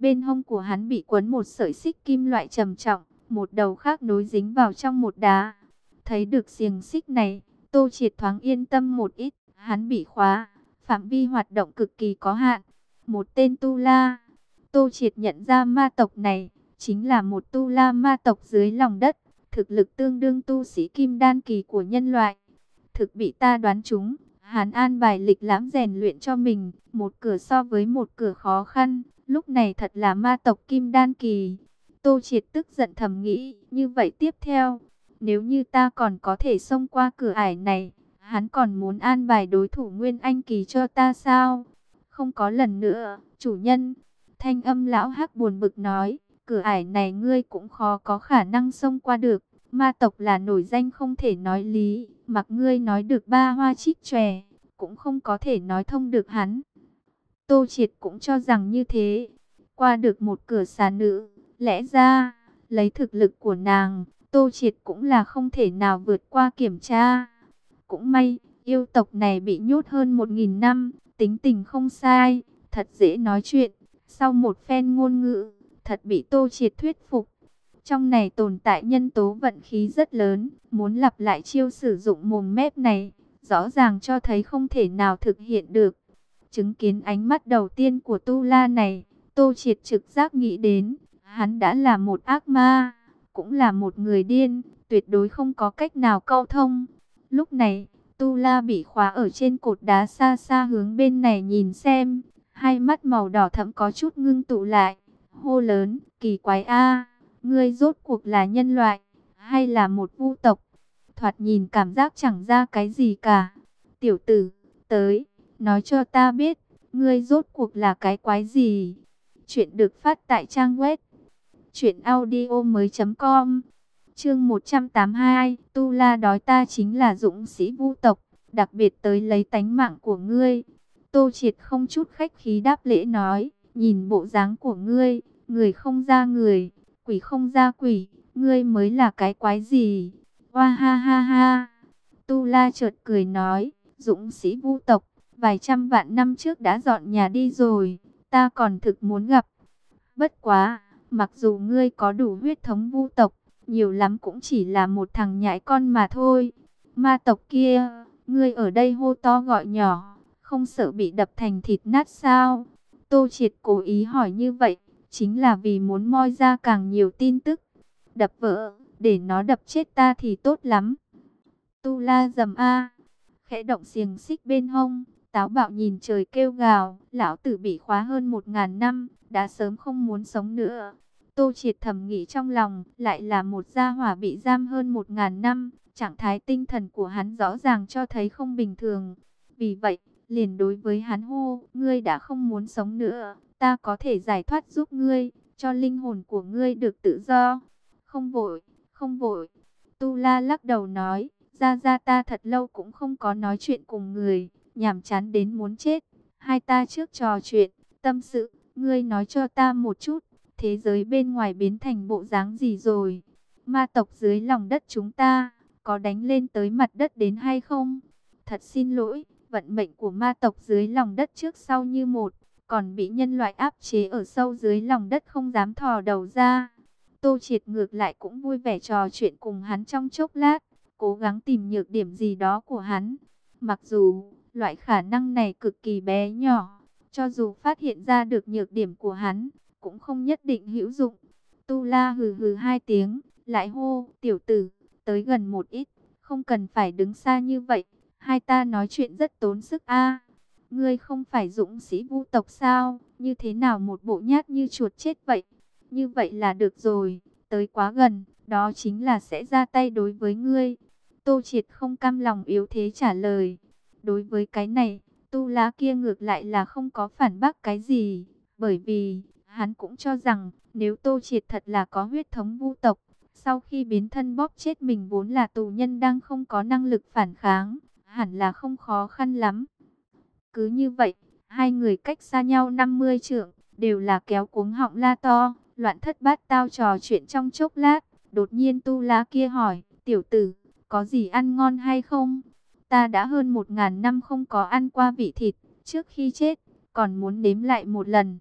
Bên hông của hắn bị quấn một sợi xích kim loại trầm trọng, một đầu khác nối dính vào trong một đá. Thấy được xiềng xích này, Tô Triệt thoáng yên tâm một ít, hắn bị khóa, phạm vi hoạt động cực kỳ có hạn. Một tên tu la. Tô Triệt nhận ra ma tộc này chính là một tu la ma tộc dưới lòng đất, thực lực tương đương tu sĩ kim đan kỳ của nhân loại. Thực bị ta đoán trúng, hắn an bài lịch lãm rèn luyện cho mình, một cửa so với một cửa khó khăn, lúc này thật là ma tộc kim đan kỳ. Tô Triệt tức giận thầm nghĩ, như vậy tiếp theo, nếu như ta còn có thể xông qua cửa ải này, hắn còn muốn an bài đối thủ nguyên anh kỳ cho ta sao? Không có lần nữa, chủ nhân. Thanh âm lão hắc buồn bực nói, cửa ải này ngươi cũng khó có khả năng xông qua được. Ma tộc là nổi danh không thể nói lý, mặc ngươi nói được ba hoa trích chòe, cũng không có thể nói thông được hắn. Tô Triệt cũng cho rằng như thế. Qua được một cửa xà nữ, lẽ ra, lấy thực lực của nàng, Tô Triệt cũng là không thể nào vượt qua kiểm tra. Cũng may, yêu tộc này bị nhốt hơn một nghìn năm, tính tình không sai, thật dễ nói chuyện. Sau một phen ngôn ngữ, thật bị Tô Triệt thuyết phục. Trong này tồn tại nhân tố vận khí rất lớn, muốn lặp lại chiêu sử dụng mồm mép này, rõ ràng cho thấy không thể nào thực hiện được. Chứng kiến ánh mắt đầu tiên của tu la này, Tô Triệt trực giác nghĩ đến, hắn đã là một ác ma, cũng là một người điên, tuyệt đối không có cách nào câu thông. Lúc này, tu la bị khóa ở trên cột đá xa xa hướng bên này nhìn xem, hai mắt màu đỏ thẫm có chút ngưng tụ lại, hô lớn, kỳ quái a, ngươi rốt cuộc là nhân loại, hay là một vu tộc? Thoạt nhìn cảm giác chẳng ra cái gì cả. Tiểu tử, tới, nói cho ta biết, ngươi rốt cuộc là cái quái gì? Chuyện được phát tại trang web truyện audio mới chấm com. Chương một trăm tám mươi hai, tu la đói ta chính là dũng sĩ vu tộc, đặc biệt tới lấy tánh mạng của ngươi. Tô Triệt không chút khách khí đáp lễ nói, nhìn bộ dáng của ngươi, người không ra người, quỷ không ra quỷ, ngươi mới là cái quái gì? Hoa ha ha ha. Tu la chợt cười nói, dũng sĩ vu tộc, vài trăm vạn năm trước đã dọn nhà đi rồi, ta còn thực muốn gặp. Bất quá, mặc dù ngươi có đủ huyết thống vu tộc, nhiều lắm cũng chỉ là một thằng nhãi con mà thôi. Ma tộc kia, ngươi ở đây hô to gọi nhỏ, không sợ bị đập thành thịt nát sao? Tô Triệt cố ý hỏi như vậy, chính là vì muốn moi ra càng nhiều tin tức. Đập vỡ, để nó đập chết ta thì tốt lắm. Tu la dầm a, khẽ động xiềng xích bên hông, táo bạo nhìn trời kêu gào, lão tử bị khóa hơn một ngàn năm, đã sớm không muốn sống nữa. Tô Triệt thầm nghĩ trong lòng, lại là một gia hỏa bị giam hơn một ngàn năm, trạng thái tinh thần của hắn rõ ràng cho thấy không bình thường. Vì vậy, liền đối với hắn hô, ngươi đã không muốn sống nữa, ta có thể giải thoát giúp ngươi, cho linh hồn của ngươi được tự do. Không vội, không vội. Tu La lắc đầu nói, ra ra ta thật lâu cũng không có nói chuyện cùng người, nhàm chán đến muốn chết. Hai ta trước trò chuyện, tâm sự, ngươi nói cho ta một chút, thế giới bên ngoài biến thành bộ dáng gì rồi? Ma tộc dưới lòng đất chúng ta, có đánh lên tới mặt đất đến hay không? Thật xin lỗi, vận mệnh của ma tộc dưới lòng đất trước sau như một, còn bị nhân loại áp chế ở sâu dưới lòng đất không dám thò đầu ra. Tô Triệt ngược lại cũng vui vẻ trò chuyện cùng hắn trong chốc lát, cố gắng tìm nhược điểm gì đó của hắn. Mặc dù, loại khả năng này cực kỳ bé nhỏ, cho dù phát hiện ra được nhược điểm của hắn, cũng không nhất định hữu dụng. Tu La hừ hừ hai tiếng, lại hô, tiểu tử, tới gần một ít, không cần phải đứng xa như vậy, hai ta nói chuyện rất tốn sức a. Ngươi không phải dũng sĩ vu tộc sao, như thế nào một bộ nhát như chuột chết vậy? Như vậy là được rồi, tới quá gần, đó chính là sẽ ra tay đối với ngươi. Tô Triệt không cam lòng yếu thế trả lời. Đối với cái này, tu lá kia ngược lại là không có phản bác cái gì, bởi vì hắn cũng cho rằng nếu Tô Triệt thật là có huyết thống vu tộc, sau khi biến thân bóp chết mình vốn là tù nhân đang không có năng lực phản kháng, hẳn là không khó khăn lắm. Cứ như vậy, hai người cách xa nhau năm mươi trượng, đều là kéo cuống họng la to, loạn thất bát tao trò chuyện trong chốc lát. Đột nhiên tu lá kia hỏi, tiểu tử, có gì ăn ngon hay không? Ta đã hơn một ngàn năm không có ăn qua vị thịt, trước khi chết, còn muốn nếm lại một lần.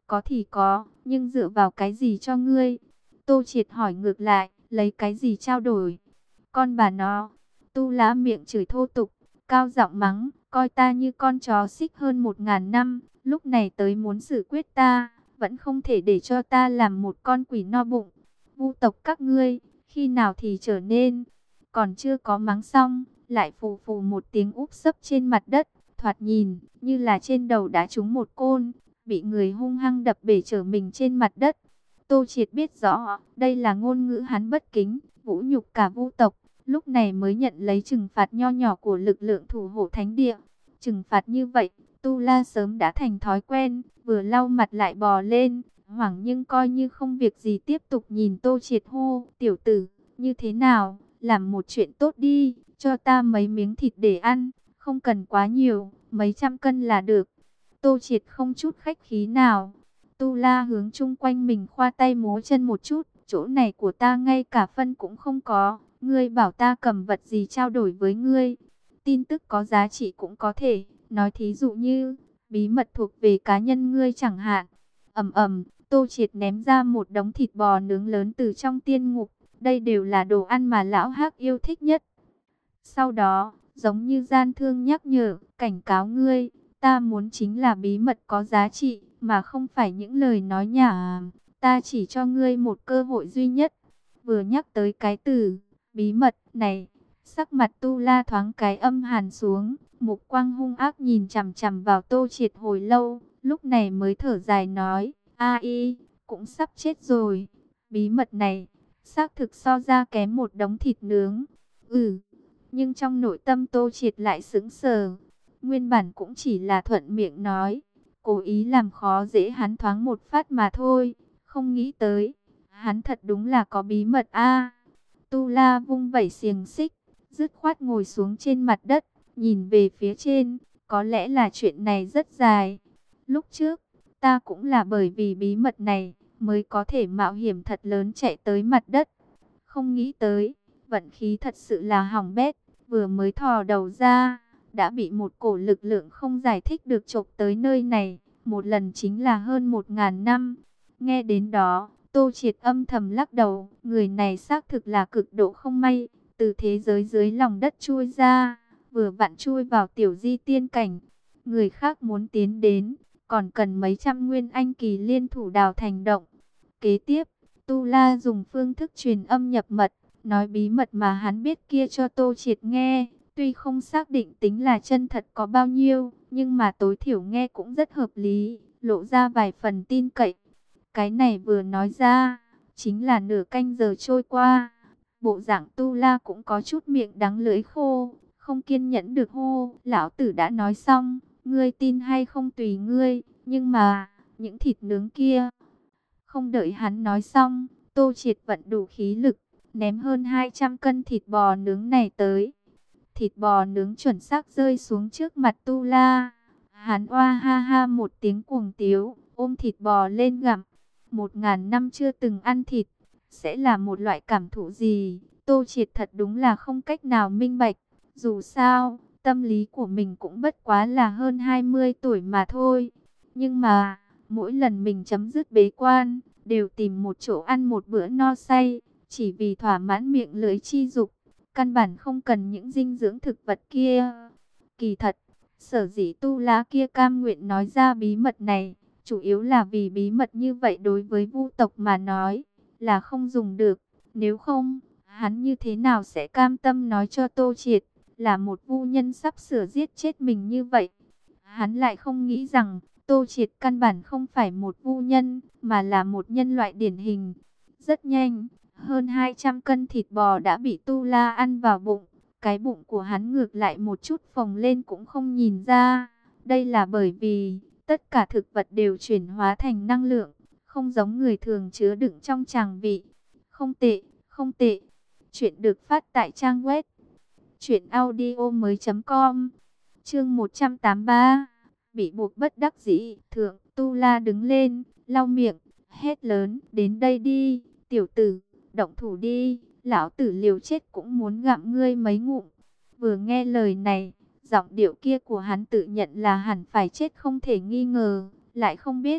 Có thì có, nhưng dựa vào cái gì cho ngươi? Tô Triệt hỏi ngược lại, lấy cái gì trao đổi? Con bà nó. Tu La miệng chửi thô tục, cao giọng mắng, coi ta như con chó xích hơn một ngàn năm, lúc này tới muốn xử quyết ta, vẫn không thể để cho ta làm một con quỷ no bụng. Vu tộc các ngươi, khi nào thì trở nên? Còn chưa có mắng xong, lại phù phù một tiếng úp sấp trên mặt đất, thoạt nhìn như là trên đầu đã trúng một côn, bị người hung hăng đập bể trở mình trên mặt đất. Tô Triệt biết rõ, đây là ngôn ngữ hắn bất kính, vũ nhục cả Vu tộc, lúc này mới nhận lấy trừng phạt nho nhỏ của lực lượng thủ hộ thánh địa. Trừng phạt như vậy, Tu La sớm đã thành thói quen, vừa lau mặt lại bò lên, hoảng nhưng coi như không việc gì tiếp tục nhìn Tô Triệt hô, tiểu tử, như thế nào, làm một chuyện tốt đi, cho ta mấy miếng thịt để ăn, không cần quá nhiều, mấy trăm cân là được. Tô Triệt không chút khách khí nào. Tu La hướng chung quanh mình khoa tay múa chân một chút, chỗ này của ta ngay cả phân cũng không có, ngươi bảo ta cầm vật gì trao đổi với ngươi. Tin tức có giá trị cũng có thể, nói thí dụ như, bí mật thuộc về cá nhân ngươi chẳng hạn. Ầm ầm, Tô Triệt ném ra một đống thịt bò nướng lớn từ trong tiên ngục, đây đều là đồ ăn mà lão Hắc yêu thích nhất. Sau đó, giống như gian thương nhắc nhở, cảnh cáo ngươi, ta muốn chính là bí mật có giá trị, mà không phải những lời nói nhảm. Ta chỉ cho ngươi một cơ hội duy nhất. Vừa nhắc tới cái từ bí mật này, sắc mặt Tu La thoáng cái âm hàn xuống, mục quang hung ác nhìn chằm chằm vào Tô Triệt hồi lâu, lúc này mới thở dài nói, a y, cũng sắp chết rồi. Bí mật này, xác thực so ra kém một đống thịt nướng. Ừ, nhưng trong nội tâm Tô Triệt lại sững sờ. Nguyên bản cũng chỉ là thuận miệng nói, cố ý làm khó dễ hắn thoáng một phát mà thôi, không nghĩ tới, hắn thật đúng là có bí mật a. Tu La vung vẩy xiềng xích, dứt khoát ngồi xuống trên mặt đất, nhìn về phía trên, có lẽ là chuyện này rất dài. Lúc trước, ta cũng là bởi vì bí mật này, mới có thể mạo hiểm thật lớn chạy tới mặt đất. Không nghĩ tới, vận khí thật sự là hỏng bét, vừa mới thò đầu ra, đã bị một cổ lực lượng không giải thích được chộp tới nơi này, một lần chính là hơn một ngàn năm. Nghe đến đó, Tô Triệt âm thầm lắc đầu, người này xác thực là cực độ không may, từ thế giới dưới lòng đất chui ra, vừa vặn chui vào tiểu di tiên cảnh. Người khác muốn tiến đến, còn cần mấy trăm nguyên anh kỳ liên thủ đào thành động. Kế tiếp, Tu La dùng phương thức truyền âm nhập mật, nói bí mật mà hắn biết kia cho Tô Triệt nghe. Tuy không xác định tính là chân thật có bao nhiêu, nhưng mà tối thiểu nghe cũng rất hợp lý, lộ ra vài phần tin cậy. Cái này vừa nói ra, chính là nửa canh giờ trôi qua. Bộ dạng Tu La cũng có chút miệng đắng lưỡi khô, không kiên nhẫn được hô. Lão tử đã nói xong, ngươi tin hay không tùy ngươi, nhưng mà, những thịt nướng kia. Không đợi hắn nói xong, Tô Triệt vận đủ khí lực, ném hơn hai trăm cân thịt bò nướng này tới. Thịt bò nướng chuẩn xác rơi xuống trước mặt Tu La. Hắn oa ha ha một tiếng cuồng tiếu, ôm thịt bò lên gặm. Một ngàn năm chưa từng ăn thịt, sẽ là một loại cảm thụ gì? Tô Triệt thật đúng là không cách nào minh bạch. Dù sao, tâm lý của mình cũng bất quá là hơn hai mươi tuổi mà thôi. Nhưng mà, mỗi lần mình chấm dứt bế quan, đều tìm một chỗ ăn một bữa no say, chỉ vì thỏa mãn miệng lưỡi chi dục. Căn bản không cần những dinh dưỡng thực vật kia. Kỳ thật, sở dĩ Tu La kia cam nguyện nói ra bí mật này, chủ yếu là vì bí mật như vậy đối với Vu tộc mà nói, là không dùng được. Nếu không, hắn như thế nào sẽ cam tâm nói cho Tô Triệt, là một vu nhân sắp sửa giết chết mình như vậy. Hắn lại không nghĩ rằng, Tô Triệt căn bản không phải một vu nhân, mà là một nhân loại điển hình. Rất nhanh, hơn hai trăm cân thịt bò đã bị Tu La ăn vào bụng. Cái bụng của hắn ngược lại một chút phồng lên cũng không nhìn ra. Đây là bởi vì tất cả thực vật đều chuyển hóa thành năng lượng, không giống người thường chứa đựng trong tràng vị. Không tệ, không tệ. Chuyện được phát tại trang web truyện audio mới chấm com. Chương một trăm tám mươi ba. Bị buộc bất đắc dĩ, thượng Tu La đứng lên, lau miệng, hét lớn, đến đây đi, tiểu tử, động thủ đi, lão tử liều chết cũng muốn gặm ngươi mấy ngụm. Vừa nghe lời này, giọng điệu kia của hắn tự nhận là hẳn phải chết không thể nghi ngờ, lại không biết,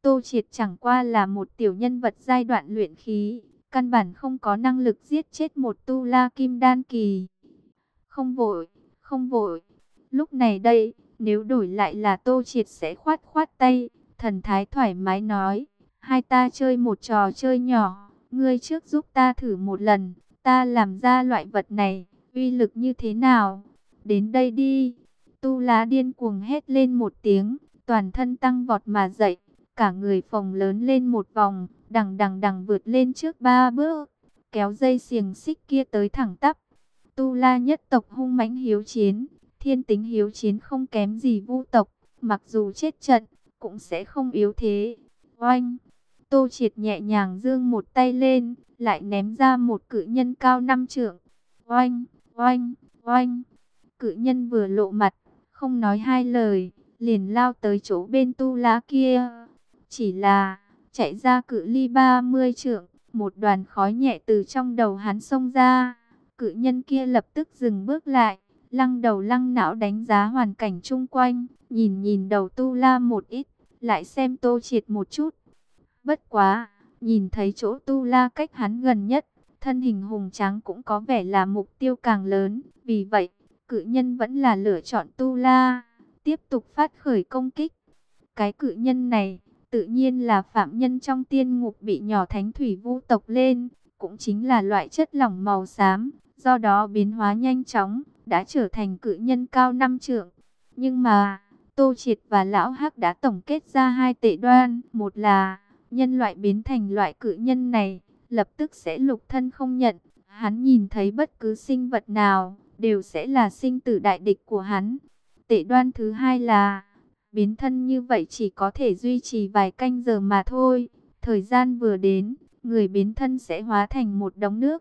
Tô Triệt chẳng qua là một tiểu nhân vật giai đoạn luyện khí, căn bản không có năng lực giết chết một tu la kim đan kỳ. Không vội, không vội. Lúc này đây, nếu đổi lại là Tô Triệt sẽ khoát khoát tay, thần thái thoải mái nói, hai ta chơi một trò chơi nhỏ, ngươi trước giúp ta thử một lần, ta làm ra loại vật này, uy lực như thế nào? Đến đây đi. Tu lá điên cuồng hét lên một tiếng, toàn thân tăng vọt mà dậy, cả người phồng lớn lên một vòng, đằng đằng đằng vượt lên trước ba bước, kéo dây xiềng xích kia tới thẳng tắp. Tu la nhất tộc hung mãnh hiếu chiến, thiên tính hiếu chiến không kém gì Vu tộc, mặc dù chết trận, cũng sẽ không yếu thế. Oanh! Tô Triệt nhẹ nhàng giương một tay lên, lại ném ra một cự nhân cao năm trượng. Oanh! Oanh! Oanh! Cự nhân vừa lộ mặt, không nói hai lời, liền lao tới chỗ bên tu lá kia. Chỉ là, chạy ra cự ly ba mươi trượng, một đoàn khói nhẹ từ trong đầu hắn xông ra. Cự nhân kia lập tức dừng bước lại, lăng đầu lăng não đánh giá hoàn cảnh chung quanh, nhìn nhìn đầu tu la một ít, lại xem Tô Triệt một chút. Bất quá, nhìn thấy chỗ tu la cách hắn gần nhất, thân hình hùng tráng cũng có vẻ là mục tiêu càng lớn, vì vậy, cự nhân vẫn là lựa chọn tu la, tiếp tục phát khởi công kích. Cái cự nhân này, tự nhiên là phạm nhân trong tiên ngục bị nhỏ thánh thủy vu tộc lên, cũng chính là loại chất lỏng màu xám, do đó biến hóa nhanh chóng, đã trở thành cự nhân cao năm trượng. Nhưng mà, Tô Triệt và Lão Hắc đã tổng kết ra hai tệ đoan, một là nhân loại biến thành loại cự nhân này, lập tức sẽ lục thân không nhận, hắn nhìn thấy bất cứ sinh vật nào, đều sẽ là sinh tử đại địch của hắn. Tệ đoan thứ hai là, biến thân như vậy chỉ có thể duy trì vài canh giờ mà thôi, thời gian vừa đến, người biến thân sẽ hóa thành một đống nước.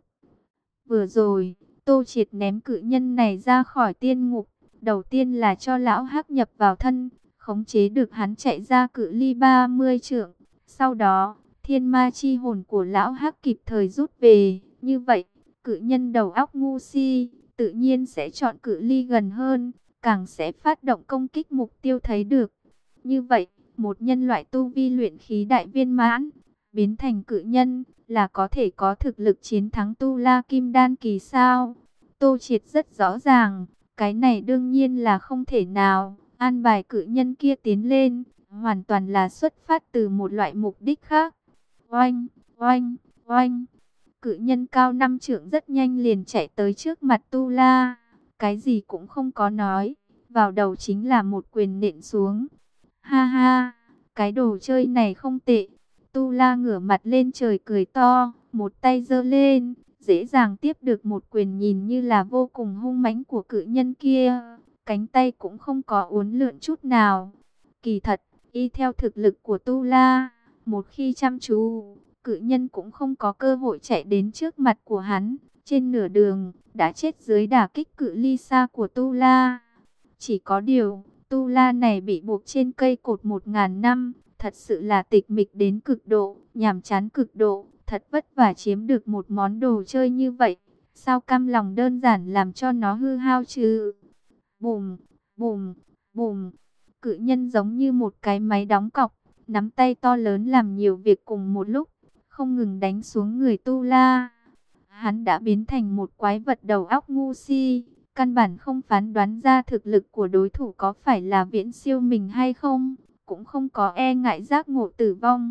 Vừa rồi, Tô Triệt ném cự nhân này ra khỏi tiên ngục, đầu tiên là cho Lão Hắc nhập vào thân, khống chế được hắn chạy ra cự ly ba mươi trượng. Sau đó, thiên ma chi hồn của Lão Hắc kịp thời rút về, như vậy, cự nhân đầu óc ngu si, tự nhiên sẽ chọn cự ly gần hơn, càng sẽ phát động công kích mục tiêu thấy được. Như vậy, một nhân loại tu vi luyện khí đại viên mãn, biến thành cự nhân, là có thể có thực lực chiến thắng tu la kim đan kỳ sao? Tô Triệt rất rõ ràng, cái này đương nhiên là không thể nào. An bài cự nhân kia tiến lên, hoàn toàn là xuất phát từ một loại mục đích khác. Oanh, oanh, oanh. Cự nhân cao năm trượng rất nhanh liền chạy tới trước mặt tu la, cái gì cũng không có nói, vào đầu chính là một quyền nện xuống. Ha ha, cái đồ chơi này không tệ. Tu la ngửa mặt lên trời cười to, một tay giơ lên, dễ dàng tiếp được một quyền nhìn như là vô cùng hung mãnh của cự nhân kia. Cánh tay cũng không có uốn lượn chút nào. Kỳ thật, y theo thực lực của tu la, một khi chăm chú, cự nhân cũng không có cơ hội chạy đến trước mặt của hắn. Trên nửa đường, đã chết dưới đả kích cự ly xa của tu la. Chỉ có điều, tu la này bị buộc trên cây cột một ngàn năm, thật sự là tịch mịch đến cực độ, nhàm chán cực độ, thật vất vả chiếm được một món đồ chơi như vậy. Sao cam lòng đơn giản làm cho nó hư hao chứ? Bùm, bùm, bùm. Cự nhân giống như một cái máy đóng cọc, nắm tay to lớn làm nhiều việc cùng một lúc, không ngừng đánh xuống người tu la. Hắn đã biến thành một quái vật đầu óc ngu si, căn bản không phán đoán ra thực lực của đối thủ có phải là viễn siêu mình hay không, cũng không có e ngại giác ngộ tử vong.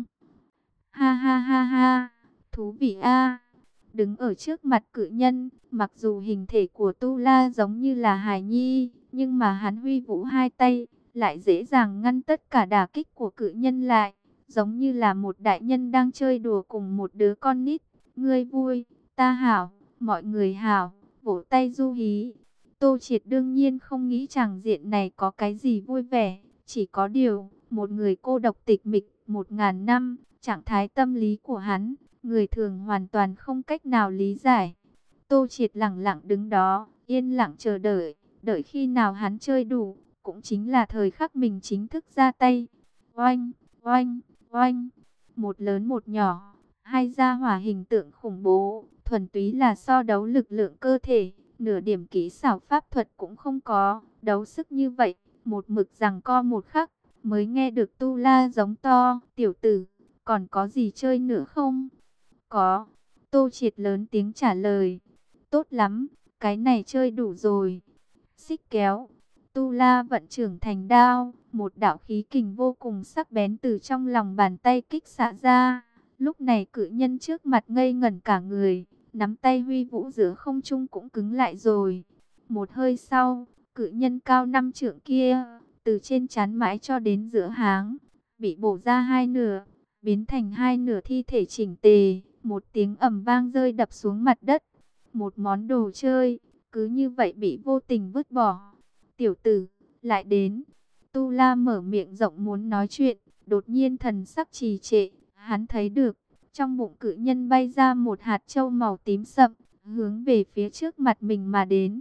Ha ha ha ha, thú vị a. Đứng ở trước mặt cự nhân, mặc dù hình thể của tu la giống như là hài nhi, nhưng mà hắn huy vũ hai tay, lại dễ dàng ngăn tất cả đả kích của cự nhân lại, giống như là một đại nhân đang chơi đùa cùng một đứa con nít. Ngươi vui, ta hảo, mọi người hảo, vỗ tay du hí. Tô Triệt đương nhiên không nghĩ chàng diện này có cái gì vui vẻ, chỉ có điều, một người cô độc tịch mịch một ngàn năm, trạng thái tâm lý của hắn, người thường hoàn toàn không cách nào lý giải. Tô Triệt lặng lặng đứng đó, yên lặng chờ đợi, đợi khi nào hắn chơi đủ, cũng chính là thời khắc mình chính thức ra tay. Oanh, oanh, oanh, một lớn một nhỏ, hai gia hỏa hình tượng khủng bố, thuần túy là so đấu lực lượng cơ thể, nửa điểm kỹ xảo pháp thuật cũng không có, đấu sức như vậy, một mực giằng co một khắc, mới nghe được Tu La giống to, tiểu tử, còn có gì chơi nữa không? Có, Tô Triệt lớn tiếng trả lời. Tốt lắm, cái này chơi đủ rồi. Xích kéo, Tu La vận trưởng thành đao, một đạo khí kình vô cùng sắc bén từ trong lòng bàn tay kích xạ ra. Lúc này cự nhân trước mặt ngây ngẩn cả người, nắm tay huy vũ giữa không trung cũng cứng lại rồi. Một hơi sau, cự nhân cao năm trượng kia, từ trên trán mãi cho đến giữa háng, bị bổ ra hai nửa, biến thành hai nửa thi thể chỉnh tề. Một tiếng ầm vang rơi đập xuống mặt đất. Một món đồ chơi, cứ như vậy bị vô tình vứt bỏ. Tiểu tử, lại đến. Tu La mở miệng rộng muốn nói chuyện, đột nhiên thần sắc trì trệ. Hắn thấy được, trong bụng cự nhân bay ra một hạt châu màu tím sậm, hướng về phía trước mặt mình mà đến.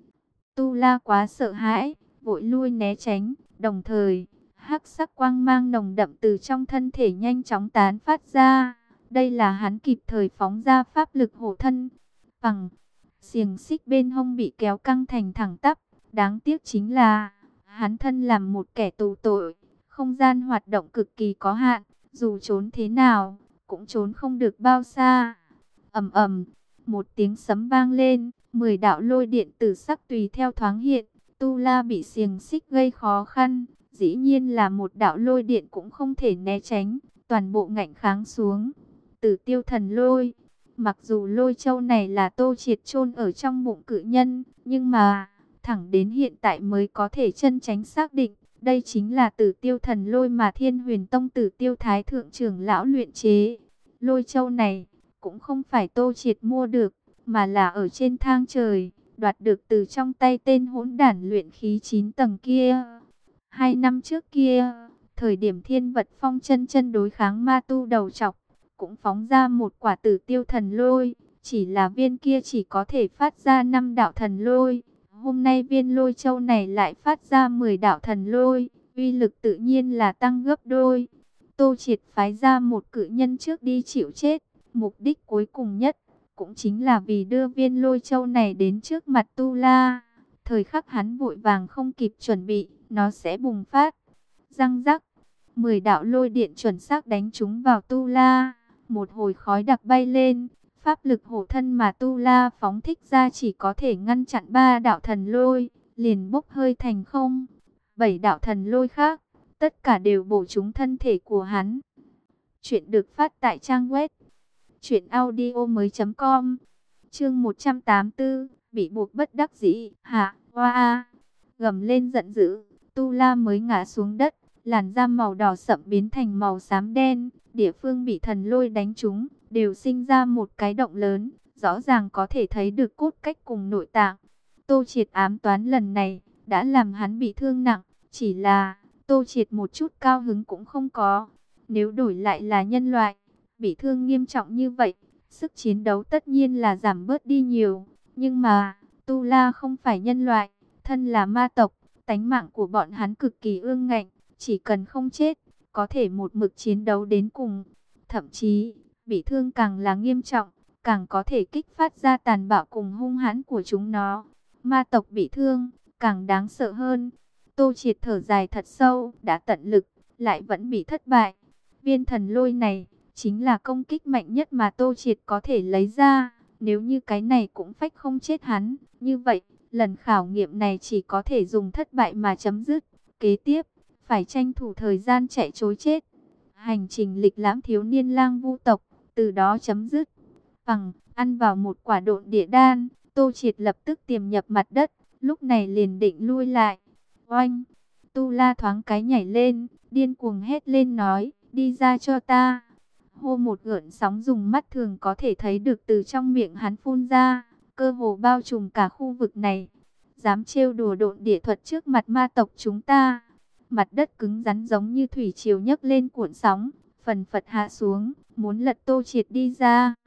Tu La quá sợ hãi, vội lui né tránh, đồng thời, hắc sắc quang mang nồng đậm từ trong thân thể nhanh chóng tán phát ra. Đây là hắn kịp thời phóng ra pháp lực hộ thân. Bằng xiềng xích bên hông bị kéo căng thành thẳng tắp. Đáng tiếc chính là, hắn thân làm một kẻ tù tội, không gian hoạt động cực kỳ có hạn, dù trốn thế nào, cũng trốn không được bao xa. Ầm ầm, một tiếng sấm vang lên, mười đạo lôi điện tử sắc tùy theo thoáng hiện. Tu La bị xiềng xích gây khó khăn, dĩ nhiên là một đạo lôi điện cũng không thể né tránh, toàn bộ ngạnh kháng xuống. Tử Tiêu Thần Lôi. Mặc dù lôi châu này là Tô Triệt chôn ở trong bụng cự nhân, nhưng mà thẳng đến hiện tại mới có thể chân chánh xác định, đây chính là Tử Tiêu Thần Lôi mà Thiên Huyền Tông Tử Tiêu Thái thượng trưởng lão luyện chế. Lôi châu này cũng không phải Tô Triệt mua được, mà là ở trên thang trời đoạt được từ trong tay tên hỗn đản luyện khí chín tầng kia. Hai năm trước kia, thời điểm Thiên Vật Phong chân chân đối kháng ma tu đầu trọc, cũng phóng ra một quả Tử Tiêu Thần Lôi, chỉ là viên kia chỉ có thể phát ra năm đạo thần lôi. Hôm nay viên lôi châu này lại phát ra mười đạo thần lôi, uy lực tự nhiên là tăng gấp đôi. Tô Triệt phái ra một cự nhân trước đi chịu chết, mục đích cuối cùng nhất cũng chính là vì đưa viên lôi châu này đến trước mặt Tu La. Thời khắc hắn vội vàng không kịp chuẩn bị, nó sẽ bùng phát. Răng rắc, mười đạo lôi điện chuẩn xác đánh trúng vào Tu La. Một hồi khói đặc bay lên, pháp lực hộ thân mà Tu La phóng thích ra chỉ có thể ngăn chặn ba đạo thần lôi, liền bốc hơi thành không. Bảy đạo thần lôi khác, tất cả đều bổ trúng thân thể của hắn. Chuyện được phát tại trang web truyện audio mới chấm com. Chương một trăm tám mươi tư, bị buộc bất đắc dĩ. Hạ, hoa, gầm lên giận dữ, Tu La mới ngã xuống đất, làn da màu đỏ sậm biến thành màu xám đen. Địa phương bị thần lôi đánh trúng đều sinh ra một cái động lớn, rõ ràng có thể thấy được cốt cách cùng nội tạng. Tô Triệt ám toán lần này đã làm hắn bị thương nặng, chỉ là Tô Triệt một chút cao hứng cũng không có. Nếu đổi lại là nhân loại, bị thương nghiêm trọng như vậy, sức chiến đấu tất nhiên là giảm bớt đi nhiều. Nhưng mà, Tu La không phải nhân loại, thân là ma tộc, tánh mạng của bọn hắn cực kỳ ương ngạnh, chỉ cần không chết, có thể một mực chiến đấu đến cùng. Thậm chí, bị thương càng là nghiêm trọng, càng có thể kích phát ra tàn bạo cùng hung hãn của chúng nó. Ma tộc bị thương, càng đáng sợ hơn. Tô Triệt thở dài thật sâu, đã tận lực, lại vẫn bị thất bại. Viên thần lôi này, chính là công kích mạnh nhất mà Tô Triệt có thể lấy ra. Nếu như cái này cũng phách không chết hắn, như vậy, lần khảo nghiệm này chỉ có thể dùng thất bại mà chấm dứt. Kế tiếp, phải tranh thủ thời gian chạy trối chết. Hành trình lịch lãm thiếu niên lang vu tộc, từ đó chấm dứt. Bằng, ăn vào một quả độn địa đan, Tô Triệt lập tức tiềm nhập mặt đất, lúc này liền định lui lại. Oanh! Tu La thoáng cái nhảy lên, điên cuồng hét lên nói, đi ra cho ta. Hô, một gợn sóng dùng mắt thường có thể thấy được từ trong miệng hắn phun ra, cơ hồ bao trùm cả khu vực này. Dám trêu đùa độn địa thuật trước mặt ma tộc chúng ta. Mặt đất cứng rắn giống như thủy triều nhấc lên cuộn sóng, phần phật hạ xuống, muốn lật Tô Triệt đi ra.